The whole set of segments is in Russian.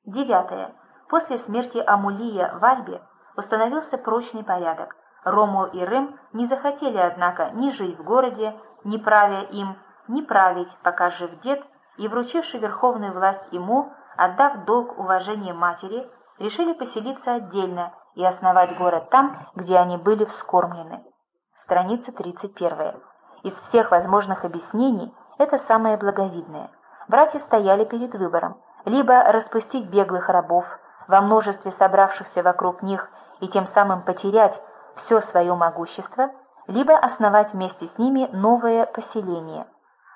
9. После смерти Амулия в Альбе установился прочный порядок. Ромул и Рем не захотели, однако, ни жить в городе, ни правя им, ни править, пока жив дед, и, вручивши верховную власть ему, отдав долг уважения матери, решили поселиться отдельно и основать город там, где они были вскормлены. Страница 31. Из всех возможных объяснений это самое благовидное. Братья стояли перед выбором: либо распустить беглых рабов, во множестве собравшихся вокруг них, и тем самым потерять все свое могущество, либо основать вместе с ними новое поселение.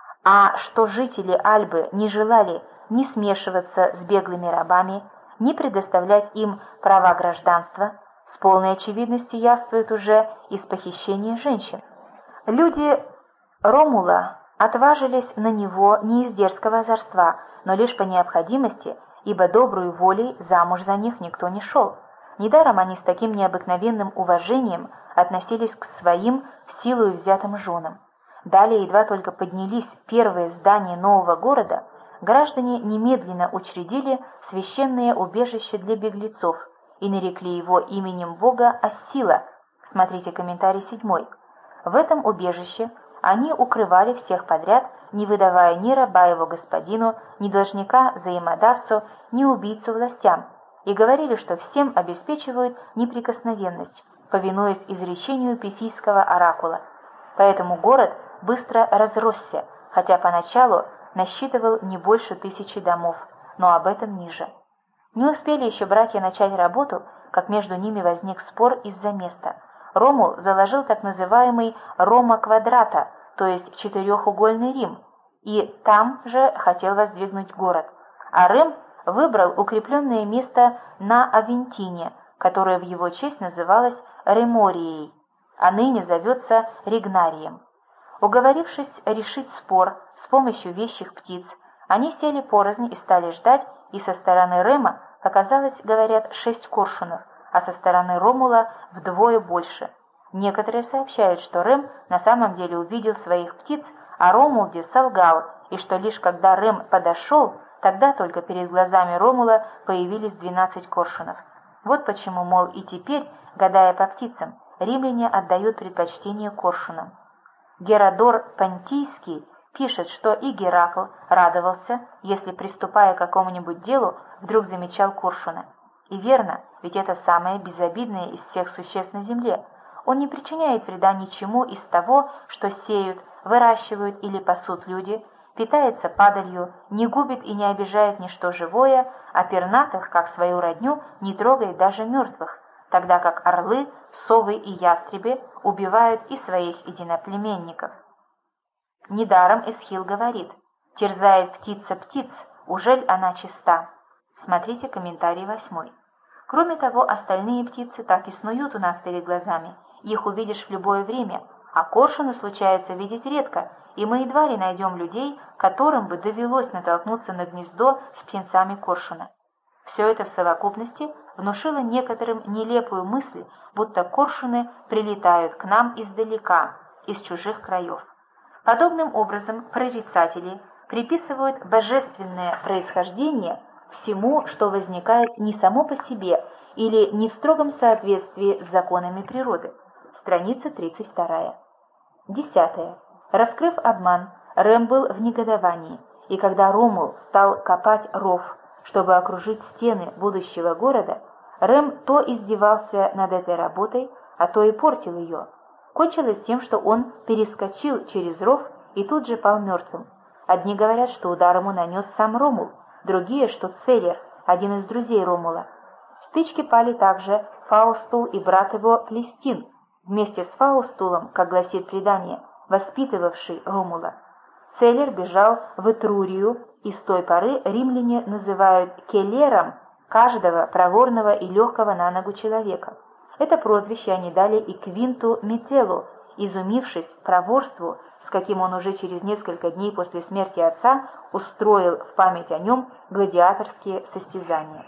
А что жители Альбы не желали ни смешиваться с беглыми рабами, ни предоставлять им права гражданства, с полной очевидностью явствует уже из похищения женщин. Люди Ромула отважились на него не из дерзкого озорства, но лишь по необходимости, ибо доброй волей замуж за них никто не шел. Недаром они с таким необыкновенным уважением относились к своим силою взятым женам. Далее, едва только поднялись первые здания нового города, граждане немедленно учредили священное убежище для беглецов и нарекли его именем бога Ассила. Смотрите комментарий 7. В этом убежище они укрывали всех подряд, не выдавая ни раба его господину, ни должника взаимодавцу, ни убийцу властям, и говорили, что всем обеспечивают неприкосновенность, повинуясь изречению пифийского оракула. Поэтому город быстро разросся, хотя поначалу насчитывал не больше 1000 домов, но об этом ниже. Не успели еще братья начать работу, как между ними возник спор из-за места. Ромул заложил так называемый Рома квадрата, то есть четырехугольный Рим, и там же хотел воздвигнуть город, а Рем выбрал укрепленное место на Авентине, которое в его честь называлось Реморией, а ныне зовется Ригнарием. Уговорившись решить спор с помощью вещих птиц, они сели порознь и стали ждать, и со стороны Рема показалось, говорят, 6 коршунов, а со стороны Ромула вдвое больше. Некоторые сообщают, что Рем на самом деле увидел своих птиц, а Ромулде солгал, и что лишь когда Рем подошел, тогда только перед глазами Ромула появились 12 коршунов. Вот почему, мол, и теперь, гадая по птицам, римляне отдают предпочтение коршунам. Геродор Понтийский пишет, что и Геракл радовался, если, приступая к какому-нибудь делу, вдруг замечал коршуна. И верно, ведь это самое безобидное из всех существ на земле. Он не причиняет вреда ничему из того, что сеют, выращивают или пасут люди, питается падалью, не губит и не обижает ничто живое, а пернатых, как свою родню, не трогает даже мертвых, тогда как орлы, совы и ястребы убивают и своих единоплеменников. Недаром Эсхил говорит: «Терзает птица птиц, ужель она чиста?» Смотрите комментарий 8. Кроме того, остальные птицы так и снуют у нас перед глазами, их увидишь в любое время, а коршуны случается видеть редко, и мы едва ли найдем людей, которым бы довелось натолкнуться на гнездо с птенцами коршуна. Все это в совокупности внушило некоторым нелепую мысль, будто коршуны прилетают к нам издалека, из чужих краев. Подобным образом прорицатели приписывают божественное происхождение всему, что возникает не само по себе или не в строгом соответствии с законами природы. Страница 32. 10. Раскрыв обман, Рем был в негодовании, и когда Ромул стал копать ров, чтобы окружить стены будущего города, Рем то издевался над этой работой, а то и портил ее. Кончилось тем, что он перескочил через ров и тут же пал мертвым. Одни говорят, что удар ему нанес сам Ромул, другие, что Целер, один из друзей Ромула. В стычке пали также Фаустул и брат его Плестин, вместе с Фаустулом, как гласит предание, воспитывавший Ромула. Целер бежал в Этрурию, и с той поры римляне называют келлером каждого проворного и легкого на ногу человека. Это прозвище они дали и Квинту Метеллу, изумившись проворству, с каким он уже через несколько дней после смерти отца устроил в память о нем гладиаторские состязания.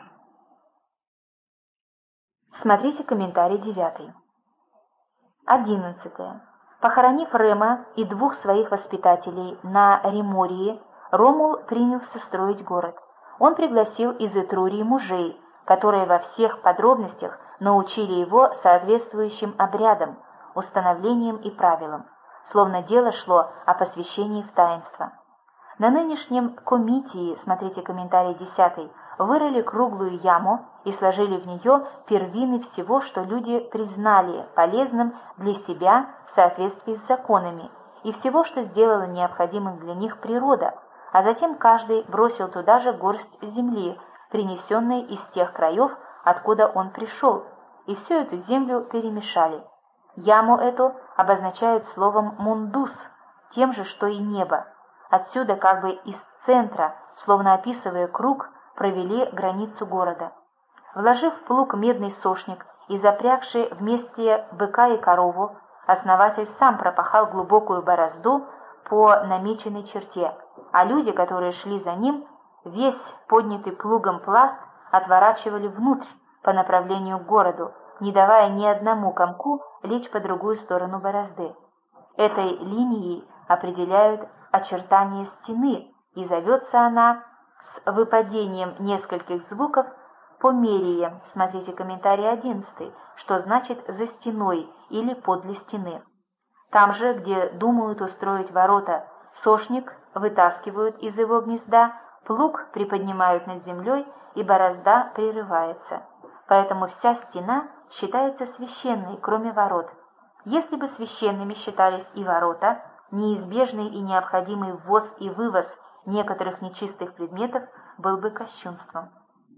Смотрите комментарий 9. 11. Похоронив Рема и 2 своих воспитателей на Ремории, Ромул принялся строить город. Он пригласил из Этрурии мужей, которые во всех подробностях научили его соответствующим обрядам, установлениям и правилам, словно дело шло о посвящении в таинство. На нынешнем комитии, смотрите комментарий 10, вырыли круглую яму и сложили в нее первины всего, что люди признали полезным для себя в соответствии с законами, и всего, что сделала необходимым для них природа, а затем каждый бросил туда же горсть земли, принесенной из тех краев, откуда он пришел, и всю эту землю перемешали. Яму эту обозначают словом «мундус», тем же, что и небо. Отсюда, как бы из центра, словно описывая круг, провели границу города. Вложив в плуг медный сошник и запрягший вместе быка и корову, основатель сам пропахал глубокую борозду по намеченной черте, а люди, которые шли за ним, весь поднятый плугом пласт отворачивали внутрь по направлению к городу, не давая ни одному комку лечь по другую сторону борозды. Этой линией определяют очертания стены, и зовется она с выпадением нескольких звуков померие, смотрите комментарий 11, что значит «за стеной» или «подле стены». Там же, где думают устроить ворота, сошник вытаскивают из его гнезда, плуг приподнимают над землей, и борозда прерывается. Поэтому вся стена считается священной, кроме ворот. Если бы священными считались и ворота, неизбежный и необходимый ввоз и вывоз некоторых нечистых предметов был бы кощунством.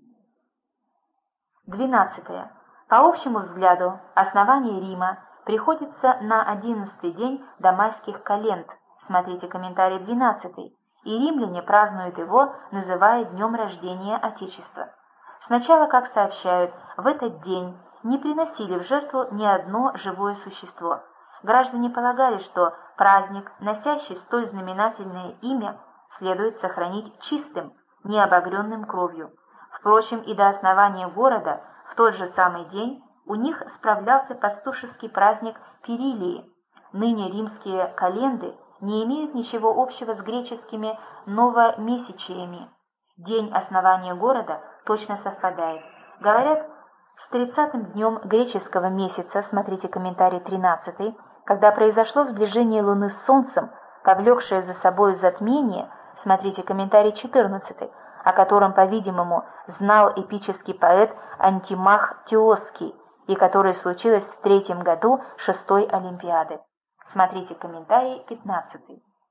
12. По общему взгляду, основание Рима приходится на 11-й день до майских календ, смотрите комментарий 12, и римляне празднуют его, называя днем рождения Отечества. Сначала, как сообщают, в этот день не приносили в жертву ни одно живое существо. Граждане полагали, что праздник, носящий столь знаменательное имя, следует сохранить чистым, не обогренным кровью. Впрочем, и до основания города в тот же самый день у них справлялся пастушеский праздник Перилии. Ныне римские календы не имеют ничего общего с греческими новомесячиями. День основания города точно совпадает. Говорят, с 30-м днем греческого месяца, смотрите комментарий 13, когда произошло сближение Луны с Солнцем, повлекшее за собой затмение, смотрите комментарий 14, о котором, по-видимому, знал эпический поэт Антимах Теоский, и которое случилось в 3-м году 6-й Олимпиады. Смотрите комментарий 15.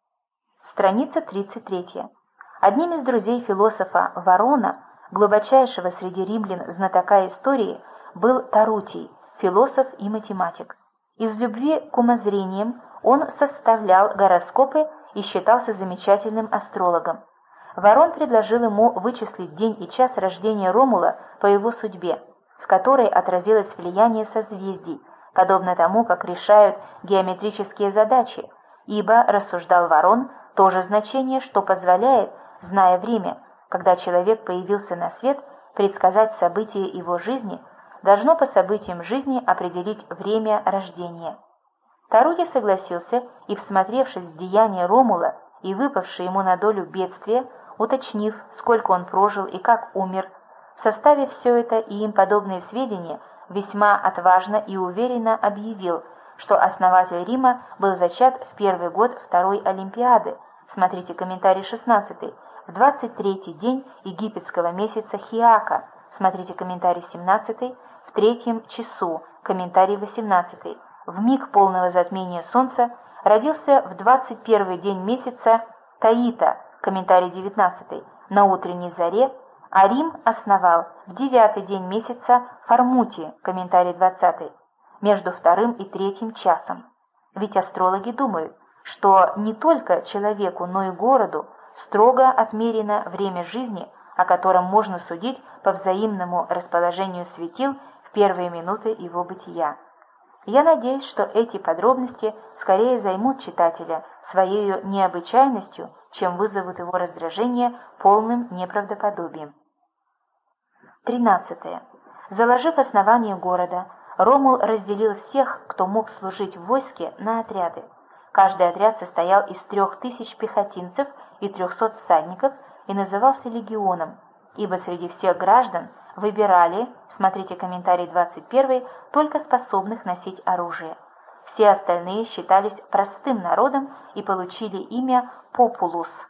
Страница 33. Одним из друзей философа Ворона, глубочайшего среди римлян знатока истории, был Тарутий, философ и математик. Из любви к умозрениям он составлял гороскопы и считался замечательным астрологом. Ворон предложил ему вычислить день и час рождения Ромула по его судьбе, в которой отразилось влияние созвездий, подобно тому, как решают геометрические задачи, ибо, рассуждал Ворон, то же значение, что позволяет, зная время, когда человек появился на свет, предсказать события его жизни, должно по событиям жизни определить время рождения. Тарутий согласился и, всмотревшись в деяния Ромула и выпавшие ему на долю бедствия, уточнив, сколько он прожил и как умер, составив все это и им подобные сведения, весьма отважно и уверенно объявил, что основатель Рима был зачат в первый год 2-й Олимпиады, смотрите комментарий 16, в 23-й день египетского месяца Хиака, смотрите комментарий 17, в 3-м часу, комментарий 18, в миг полного затмения солнца, родился в 21-й день месяца Таита, комментарий 19, на утренней заре, а Рим основал в 9-й день месяца Формути, комментарий 20, между 2-м и 3-м часом. Ведь астрологи думают, что не только человеку, но и городу строго отмерено время жизни, о котором можно судить по взаимному расположению светил в первые минуты его бытия. Я надеюсь, что эти подробности скорее займут читателя своей необычайностью, чем вызовут его раздражение полным неправдоподобием. 13. Заложив основание города, Ромул разделил всех, кто мог служить в войске, на отряды. Каждый отряд состоял из 3000 пехотинцев и 300 всадников и назывался легионом. ибо среди всех граждан выбирали, смотрите комментарий 21, только способных носить оружие. Все остальные считались простым народом и получили имя «популус».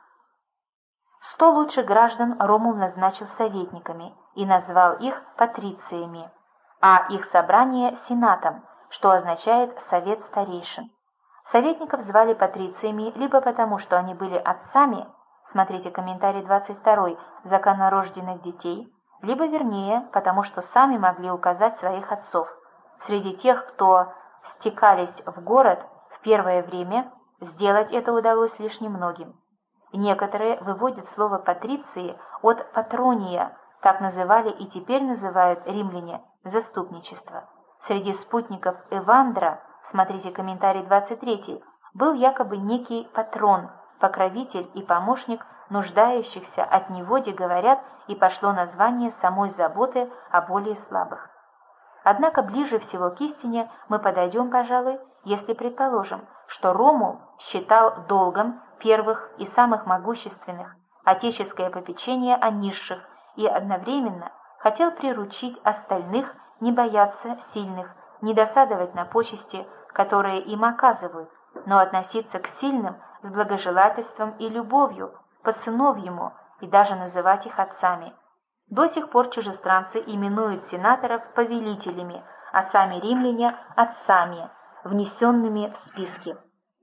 100 лучших граждан Ромул назначил советниками и назвал их патрициями, а их собрание – сенатом, что означает «совет старейшин». Советников звали патрициями либо потому, что они были отцами, смотрите комментарий 22, законнорожденных детей, либо вернее, потому что сами могли указать своих отцов. Среди тех, кто стекались в город в первое время, сделать это удалось лишь немногим. Некоторые выводят слово «патриции» от «патрония», так называли и теперь называют римляне заступничество. Среди спутников Эвандра, смотрите комментарий 23, был якобы некий патрон, покровитель и помощник нуждающихся от неводи, говорят, и пошло название самой заботы о более слабых. Однако ближе всего к истине мы подойдем, пожалуй, если предположим, что Ромул считал долгом первых и самых могущественных отеческое попечение о низших и одновременно хотел приручить остальных не бояться сильных, не досадовать на почести, которые им оказывают, но относиться к сильным с благожелательством и любовью, по-сыновьему, и даже называть их отцами. До сих пор чужестранцы именуют сенаторов повелителями, а сами римляне – отцами, внесенными в списки.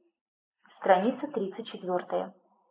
Страница 34.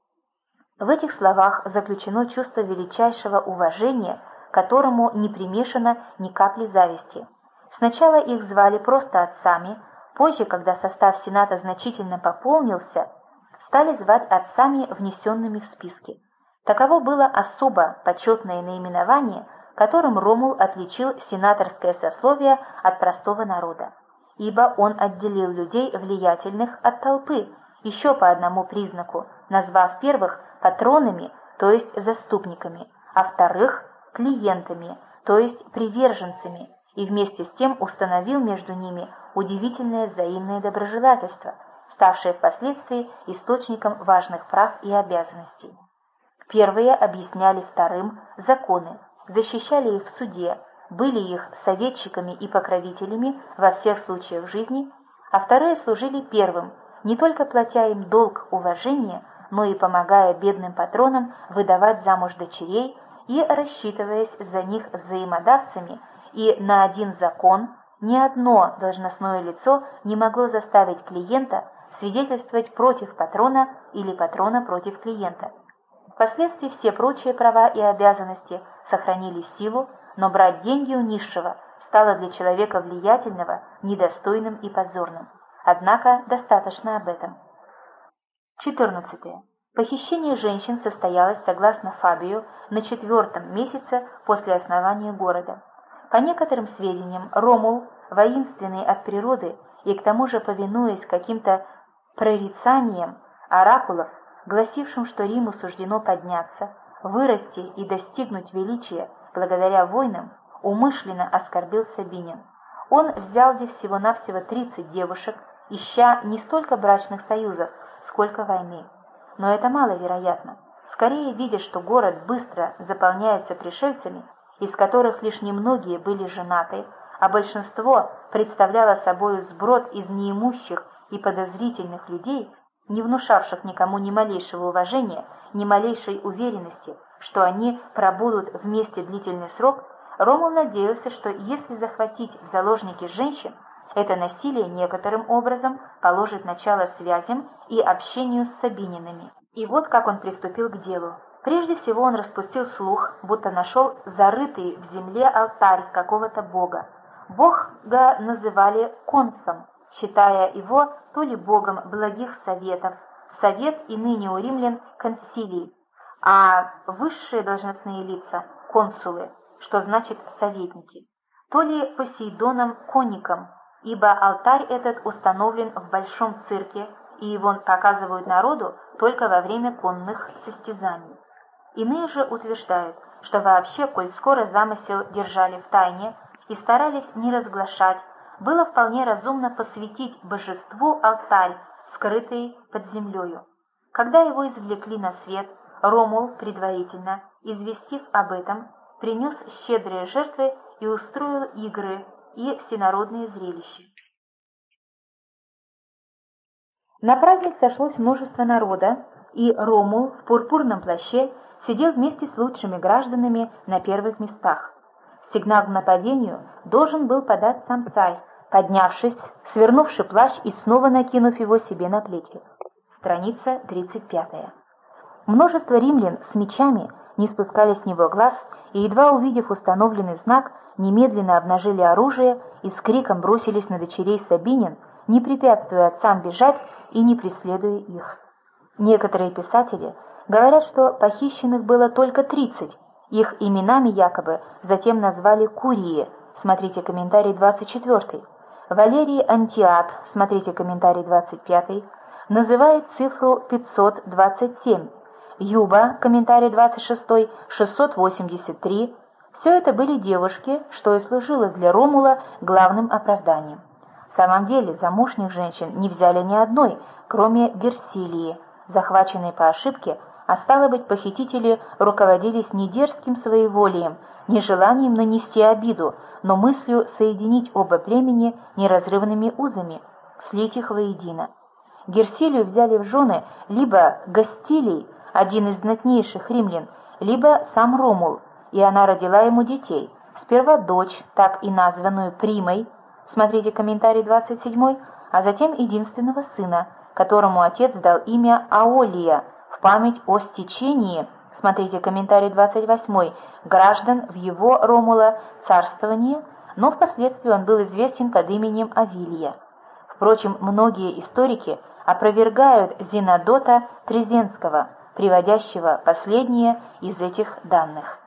В этих словах заключено чувство величайшего уважения, которому не примешано ни капли зависти. Сначала их звали просто отцами, позже, когда состав Сената значительно пополнился, стали звать отцами, внесенными в списки. Таково было особо почетное наименование, которым Ромул отличил сенаторское сословие от простого народа, ибо он отделил людей влиятельных от толпы, еще по одному признаку, назвав первых патронами, то есть заступниками, а вторых клиентами, то есть приверженцами, и вместе с тем установил между ними удивительное взаимное доброжелательство, ставшее впоследствии источником важных прав и обязанностей. Первые объясняли вторым законы, защищали их в суде, были их советчиками и покровителями во всех случаях жизни, а вторые служили первым, не только платя им долг уважения, но и помогая бедным патронам выдавать замуж дочерей и рассчитываясь за них взаимодавцами, и на один закон ни одно должностное лицо не могло заставить клиента свидетельствовать против патрона или патрона против клиента. Впоследствии все прочие права и обязанности сохранили силу, но брать деньги у низшего стало для человека влиятельного недостойным и позорным. Однако достаточно об этом. 14. Похищение женщин состоялось, согласно Фабию, на 4-м месяце после основания города. По некоторым сведениям, Ромул, воинственный от природы и к тому же повинуясь каким-то прорицаниям оракулов, гласившим, что Риму суждено подняться, вырасти и достигнуть величия благодаря войнам, умышленно оскорбил сабинян. Он взял здесь всего-навсего 30 девушек, ища не столько брачных союзов, сколько войны. Но это маловероятно. Скорее, видя, что город быстро заполняется пришельцами, из которых лишь немногие были женаты, а большинство представляло собою сброд из неимущих и подозрительных людей, не внушавших никому ни малейшего уважения, ни малейшей уверенности, что они пробудут вместе длительный срок, Ромул надеялся, что если захватить в заложники женщин, это насилие некоторым образом положит начало связям и общению с сабининами. И вот как он приступил к делу. Прежде всего он распустил слух, будто нашел зарытый в земле алтарь какого-то бога. Бога называли Консом, считая его то ли богом благих советов, совет и ныне у римлян консилий, а высшие должностные лица – консулы, что значит советники, то ли Посейдоном Конником, ибо алтарь этот установлен в большом цирке, и его показывают народу только во время конных состязаний. Иные же утверждают, что вообще, коль скоро замысел держали в тайне и старались не разглашать, было вполне разумно посвятить божеству алтарь, скрытый под землею. Когда его извлекли на свет, Ромул, предварительно известив об этом, принес щедрые жертвы и устроил игры и всенародные зрелища. На праздник сошлось множество народа, и Ромул в пурпурном плаще сидел вместе с лучшими гражданами на первых местах. Сигнал к нападению должен был подать сам царь, поднявшись, свернувши плащ и снова накинув его себе на плечи. Страница 35. Множество римлян с мечами не спускали с него глаз и, едва увидев установленный знак, немедленно обнажили оружие и с криком бросились на дочерей Сабинин, не препятствуя отцам бежать и не преследуя их. Некоторые писатели говорят, что похищенных было только 30, их именами якобы затем назвали Курии, смотрите комментарий 24. Валерий Антиат, смотрите комментарий 25, называет цифру 527, Юба, комментарий 26, 683. Все это были девушки, что и служило для Ромула главным оправданием. В самом деле замужних женщин не взяли ни одной, кроме Герсилии, захваченной по ошибке, а стало быть, похитители руководились не дерзким своеволием, не желанием нанести обиду, но мыслью соединить оба племени неразрывными узами, слить их воедино. Герсилию взяли в жены либо Гастилий, один из знатнейших римлян, либо сам Ромул, и она родила ему детей. Сперва дочь, так и названную Примой, смотрите комментарий 27, а затем единственного сына, которому отец дал имя Аолия, в память о стечении, смотрите комментарий 28, граждан в его, Ромула, царствование, но впоследствии он был известен под именем Авилия. Впрочем, многие историки опровергают Зенодота Трезенского, приводящего последние из этих данных.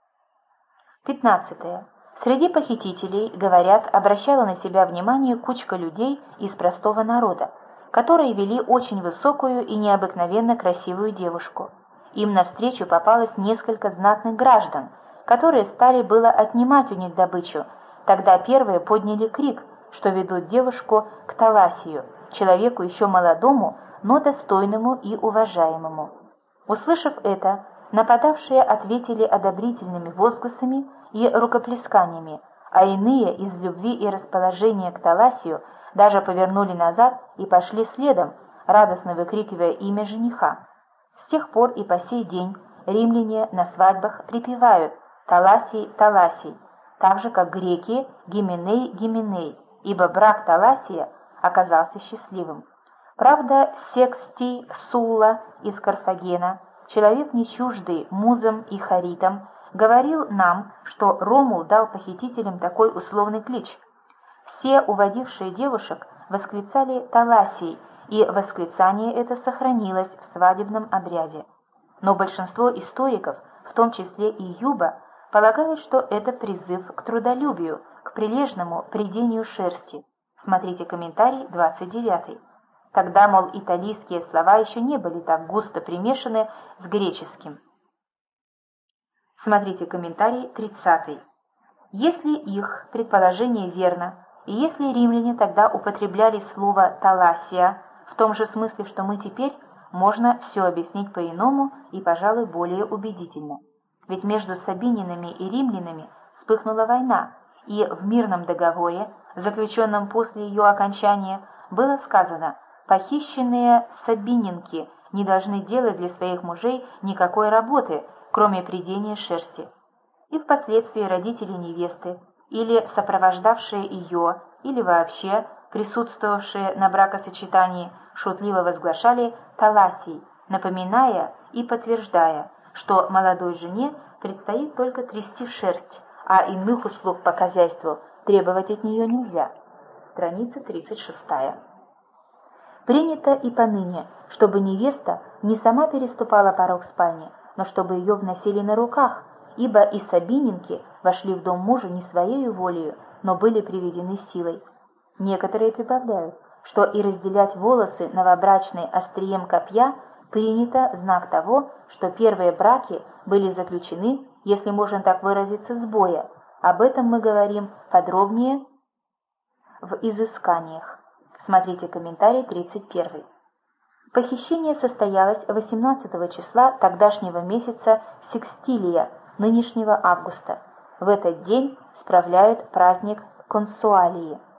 15. Среди похитителей, говорят, обращала на себя внимание кучка людей из простого народа, которые вели очень высокую и необыкновенно красивую девушку. Им навстречу попалось несколько знатных граждан, которые стали было отнимать у них добычу. Тогда первые подняли крик, что ведут девушку к Таласию, человеку еще молодому, но достойному и уважаемому. Услышав это, нападавшие ответили одобрительными возгласами и рукоплесканиями, а иные из любви и расположения к Таласию даже повернули назад и пошли следом, радостно выкрикивая имя жениха. С тех пор и по сей день римляне на свадьбах припевают «Таласий, Таласий», так же как греки «Гименей, Гименей», ибо брак Таласия оказался счастливым. Правда, Секстий Сулла из Карфагена, человек не чуждый музам и харитам, говорил нам, что Ромул дал похитителям такой условный клич. Все уводившие девушек восклицали «Таласий», и восклицание это сохранилось в свадебном обряде. Но большинство историков, в том числе и Юба, полагают, что это призыв к трудолюбию, к прилежному прядению шерсти. Смотрите комментарий 29. Тогда, мол, италийские слова еще не были так густо примешаны с греческим. Смотрите комментарий 30. Если их предположение верно, и если римляне тогда употребляли слово «таласия» в том же смысле, что мы теперь, можно все объяснить по-иному и, пожалуй, более убедительно. Ведь между сабининами и римлянами вспыхнула война, и в мирном договоре, заключенном после ее окончания, было сказано: похищенные сабининки не должны делать для своих мужей никакой работы, кроме прядения шерсти. И впоследствии родители невесты, или сопровождавшие ее, или вообще присутствовавшие на бракосочетании, шутливо возглашали «таласий», напоминая и подтверждая, что молодой жене предстоит только трясти шерсть, а иных услуг по хозяйству требовать от нее нельзя. Страница 36. Принято и поныне, чтобы невеста не сама переступала порог спальни, но чтобы ее вносили на руках, ибо и сабининки вошли в дом мужа не своей волею, но были приведены силой. Некоторые прибавляют, что и разделять волосы новобрачной острием копья принято знак того, что первые браки были заключены, если можно так выразиться, с боя. Об этом мы говорим подробнее в изысканиях. Смотрите комментарий 31. Похищение состоялось 18 числа тогдашнего месяца Секстилия, нынешнего августа. В этот день справляют праздник Консуалии.